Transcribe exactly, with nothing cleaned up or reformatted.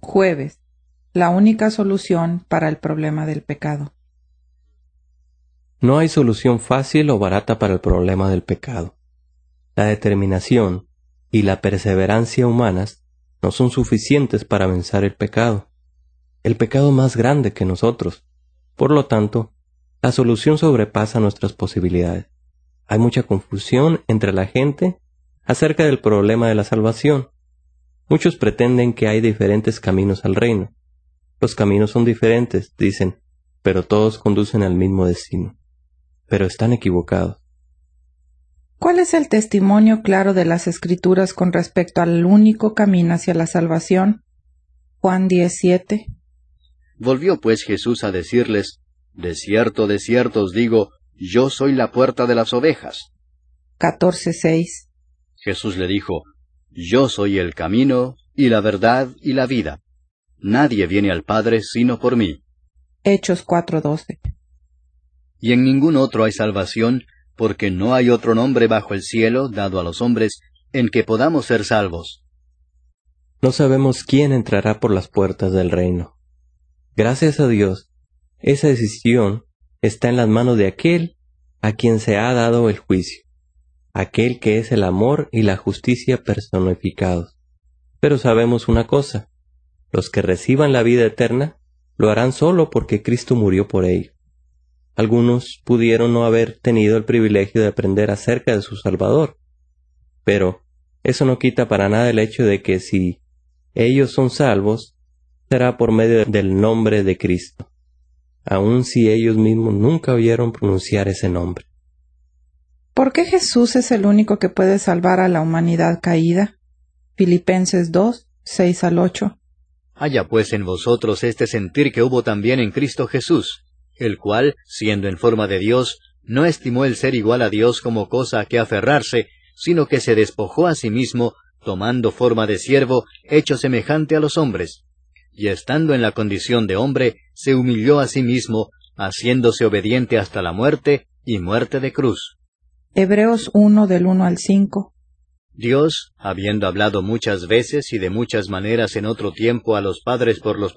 Jueves. La única solución para el problema del pecado. No hay solución fácil o barata para el problema del pecado. La determinación y la perseverancia humanas no son suficientes para vencer el pecado. El pecado es más grande que nosotros. Por lo tanto, la solución sobrepasa nuestras posibilidades. Hay mucha confusión entre la gente acerca del problema de la salvación. Muchos pretenden que hay diferentes caminos al reino. Los caminos son diferentes, dicen, pero todos conducen al mismo destino. Pero están equivocados. ¿Cuál es el testimonio claro de las Escrituras con respecto al único camino hacia la salvación? Juan diez siete. Volvió pues Jesús a decirles, De cierto, de cierto os digo, yo soy la puerta de las ovejas. catorce seis. Jesús le dijo, Yo soy el camino, y la verdad, y la vida. Nadie viene al Padre sino por mí. Hechos cuatro doce. Y en ningún otro hay salvación, porque no hay otro nombre bajo el cielo dado a los hombres en que podamos ser salvos. No sabemos quién entrará por las puertas del reino. Gracias a Dios, esa decisión está en las manos de aquel a quien se ha dado el juicio, aquel que es el amor y la justicia personificados. Pero sabemos una cosa, los que reciban la vida eterna lo harán solo porque Cristo murió por ellos. Algunos pudieron no haber tenido el privilegio de aprender acerca de su Salvador, pero eso no quita para nada el hecho de que si ellos son salvos, será por medio del nombre de Cristo, aun si ellos mismos nunca oyeron pronunciar ese nombre. ¿Por qué Jesús es el único que puede salvar a la humanidad caída? Filipenses dos seis al ocho. Haya pues en vosotros este sentir que hubo también en Cristo Jesús, el cual, siendo en forma de Dios, no estimó el ser igual a Dios como cosa a que aferrarse, sino que se despojó a sí mismo, tomando forma de siervo, hecho semejante a los hombres. Y estando en la condición de hombre, se humilló a sí mismo, haciéndose obediente hasta la muerte, y muerte de cruz. Hebreos uno del uno al cinco. Dios, habiendo hablado muchas veces y de muchas maneras en otro tiempo a los padres por los